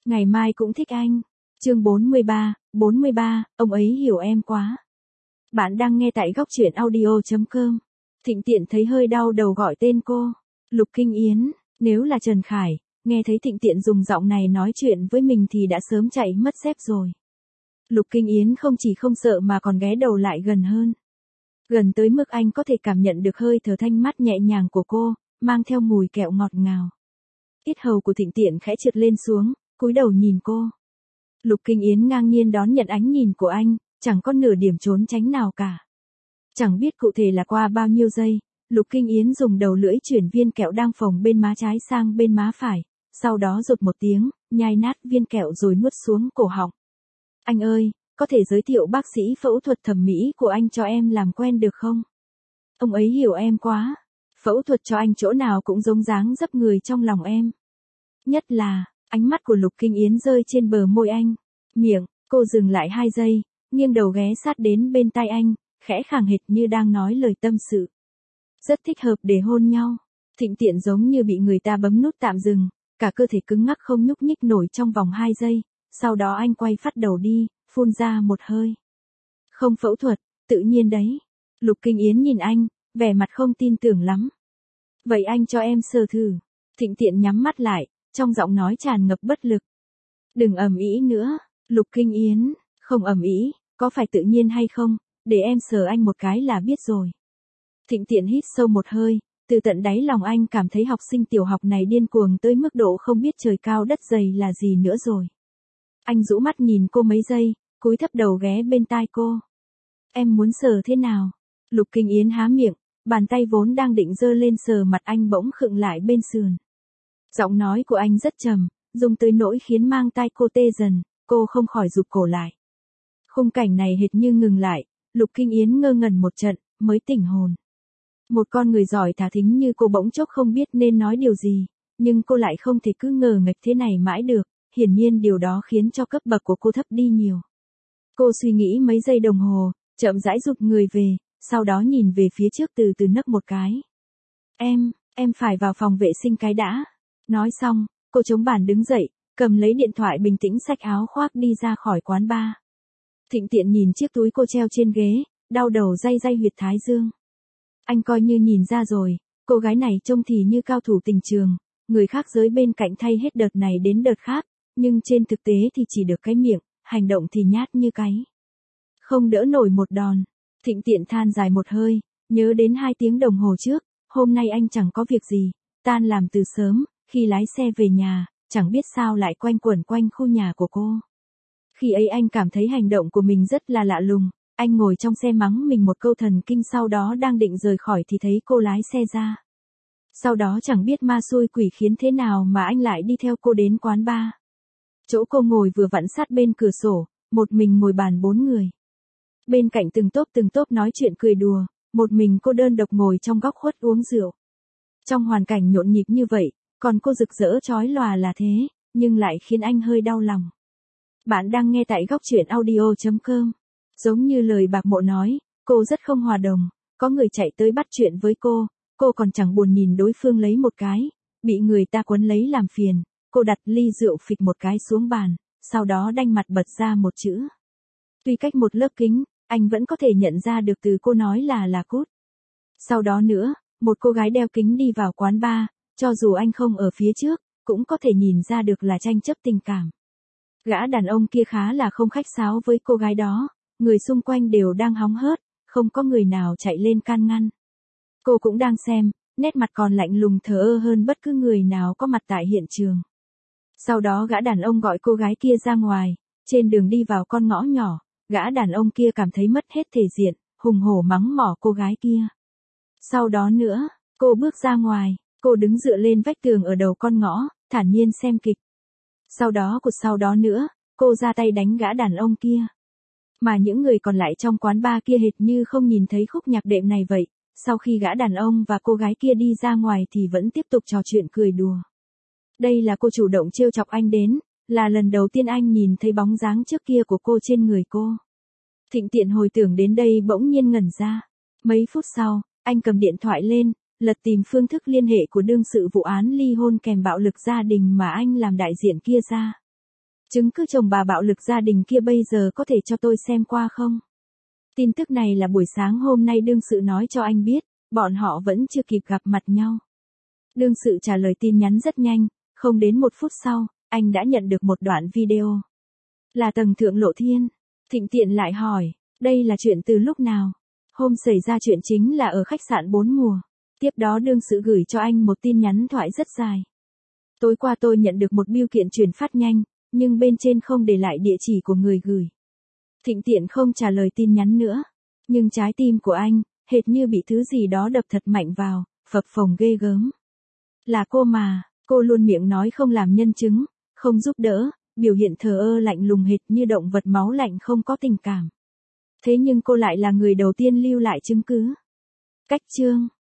Ngày mai cũng thích anh. Chương 43, ông ấy hiểu em quá. Bạn đang nghe tại góc truyện audio.com. Thịnh Tiện thấy hơi đau đầu gọi tên cô. Lục Kinh Yến, nếu là Trần Khải, nghe thấy Thịnh Tiện dùng giọng này nói chuyện với mình thì đã sớm chạy mất dép rồi. Lục Kinh Yến không chỉ không sợ mà còn ghé đầu lại gần hơn. Gần tới mức anh có thể cảm nhận được hơi thở thanh mát nhẹ nhàng của cô, mang theo mùi kẹo ngọt ngào. Yết hầu của Thịnh Tiện khẽ trượt lên xuống, cúi đầu nhìn cô. Lục Kinh Yến ngang nhiên đón nhận ánh nhìn của anh, chẳng có nửa điểm trốn tránh nào cả. Chẳng biết cụ thể là qua bao nhiêu giây, Lục Kinh Yến dùng đầu lưỡi chuyển viên kẹo đang phồng bên má trái sang bên má phải, sau đó rụt một tiếng, nhai nát viên kẹo rồi nuốt xuống cổ họng. Anh ơi, có thể giới thiệu bác sĩ phẫu thuật thẩm mỹ của anh cho em làm quen được không? Ông ấy hiểu em quá. Phẫu thuật cho anh chỗ nào cũng giống dáng dấp người trong lòng em. Nhất là, ánh mắt của Lục Kinh Yến rơi trên bờ môi anh. Miệng, cô dừng lại 2 giây, nghiêng đầu ghé sát đến bên tai anh, khẽ khàng hệt như đang nói lời tâm sự. Rất thích hợp để hôn nhau. Thịnh Tiện giống như bị người ta bấm nút tạm dừng, cả cơ thể cứng ngắc không nhúc nhích nổi trong vòng 2 giây, sau đó anh quay phát đầu đi, phun ra một hơi. Không phẫu thuật, tự nhiên đấy. Lục Kinh Yến nhìn anh, vẻ mặt không tin tưởng lắm. Vậy anh cho em sờ thử. Thịnh Tiện nhắm mắt lại, trong giọng nói tràn ngập bất lực. Đừng ầm ĩ nữa. Lục Kinh Yến, không ầm ĩ, có phải tự nhiên hay không, để em sờ anh một cái là biết rồi. Thịnh Tiện hít sâu một hơi, từ tận đáy lòng anh cảm thấy học sinh tiểu học này điên cuồng tới mức độ không biết trời cao đất dày là gì nữa rồi. Anh rũ mắt nhìn cô mấy giây, cúi thấp đầu ghé bên tai cô. Em muốn sờ thế nào? Lục Kinh Yến há miệng, bàn tay vốn đang định giơ lên sờ mặt anh bỗng khựng lại bên sườn. Giọng nói của anh rất trầm, dùng tới nỗi khiến mang tai cô tê dần, cô không khỏi rụt cổ lại. Khung cảnh này hệt như ngừng lại, Lục Kinh Yến ngơ ngẩn một trận, mới tỉnh hồn. Một con người giỏi thả thính như cô bỗng chốc không biết nên nói điều gì, nhưng cô lại không thể cứ ngờ nghệch thế này mãi được, hiển nhiên điều đó khiến cho cấp bậc của cô thấp đi nhiều. Cô suy nghĩ mấy giây đồng hồ, chậm rãi rụt người về, sau đó nhìn về phía trước từ từ nấc một cái. Em phải vào phòng vệ sinh cái đã. Nói xong, cô chống bàn đứng dậy, cầm lấy điện thoại bình tĩnh xách áo khoác đi ra khỏi quán bar. Thịnh Tiện nhìn chiếc túi cô treo trên ghế, đau đầu day huyệt thái dương. Anh coi như nhìn ra rồi, cô gái này trông thì như cao thủ tình trường, người khác giới bên cạnh thay hết đợt này đến đợt khác, nhưng trên thực tế thì chỉ được cái miệng, hành động thì nhát như cáy. Không đỡ nổi một đòn. Thịnh Tiện than dài một hơi, nhớ đến 2 tiếng đồng hồ trước, hôm nay anh chẳng có việc gì, tan làm từ sớm, khi lái xe về nhà, chẳng biết sao lại quanh quẩn quanh khu nhà của cô. Khi ấy anh cảm thấy hành động của mình rất là lạ lùng, anh ngồi trong xe mắng mình một câu thần kinh, sau đó đang định rời khỏi thì thấy cô lái xe ra. Sau đó chẳng biết ma xui quỷ khiến thế nào mà anh lại đi theo cô đến quán bar. Chỗ cô ngồi vừa vặn sát bên cửa sổ, một mình ngồi bàn 4 người. Bên cạnh từng tốp nói chuyện cười đùa, một mình cô đơn độc ngồi trong góc khuất uống rượu. Trong hoàn cảnh nhộn nhịp như vậy, còn cô rực rỡ chói lòa là thế, nhưng lại khiến anh hơi đau lòng. Bạn đang nghe tại góc truyện audio.com. Giống như lời Bạc Mộ nói, cô rất không hòa đồng, có người chạy tới bắt chuyện với cô còn chẳng buồn nhìn đối phương lấy một cái, bị người ta quấn lấy làm phiền, cô đặt ly rượu phịch một cái xuống bàn, sau đó đanh mặt bật ra một chữ. Tuy cách một lớp kính, anh vẫn có thể nhận ra được từ cô nói là cút. Sau đó nữa, một cô gái đeo kính đi vào quán bar, cho dù anh không ở phía trước, cũng có thể nhìn ra được là tranh chấp tình cảm. Gã đàn ông kia khá là không khách sáo với cô gái đó, người xung quanh đều đang hóng hớt, không có người nào chạy lên can ngăn. Cô cũng đang xem, nét mặt còn lạnh lùng thờ ơ hơn bất cứ người nào có mặt tại hiện trường. Sau đó gã đàn ông gọi cô gái kia ra ngoài, trên đường đi vào con ngõ nhỏ, gã đàn ông kia cảm thấy mất hết thể diện, hùng hổ mắng mỏ cô gái kia. Sau đó nữa, cô bước ra ngoài, cô đứng dựa lên vách tường ở đầu con ngõ, thản nhiên xem kịch. Sau đó nữa, cô ra tay đánh gã đàn ông kia. Mà những người còn lại trong quán bar kia hệt như không nhìn thấy khúc nhạc đệm này vậy, sau khi gã đàn ông và cô gái kia đi ra ngoài thì vẫn tiếp tục trò chuyện cười đùa. Đây là cô chủ động trêu chọc anh đến, là lần đầu tiên anh nhìn thấy bóng dáng trước kia của cô trên người cô. Thịnh Tiện hồi tưởng đến đây bỗng nhiên ngẩn ra. Mấy phút sau, anh cầm điện thoại lên, lật tìm phương thức liên hệ của đương sự vụ án ly hôn kèm bạo lực gia đình mà anh làm đại diện kia ra. Chứng cứ chồng bà bạo lực gia đình kia bây giờ có thể cho tôi xem qua không? Tin tức này là buổi sáng hôm nay đương sự nói cho anh biết, bọn họ vẫn chưa kịp gặp mặt nhau. Đương sự trả lời tin nhắn rất nhanh, không đến 1 phút sau, anh đã nhận được một đoạn video. Là tầng thượng Lộ Thiên. Thịnh Tiện lại hỏi, đây là chuyện từ lúc nào? Hôm xảy ra chuyện chính là ở khách sạn 4 mùa. Tiếp đó đương sự gửi cho anh một tin nhắn thoại rất dài. Tối qua tôi nhận được một bưu kiện chuyển phát nhanh, nhưng bên trên không để lại địa chỉ của người gửi. Thịnh Tiện không trả lời tin nhắn nữa. Nhưng trái tim của anh, hệt như bị thứ gì đó đập thật mạnh vào, phập phồng ghê gớm. Là cô mà, cô luôn miệng nói không làm nhân chứng, không giúp đỡ, biểu hiện thờ ơ lạnh lùng hệt như động vật máu lạnh không có tình cảm. Thế nhưng cô lại là người đầu tiên lưu lại chứng cứ. Cách chương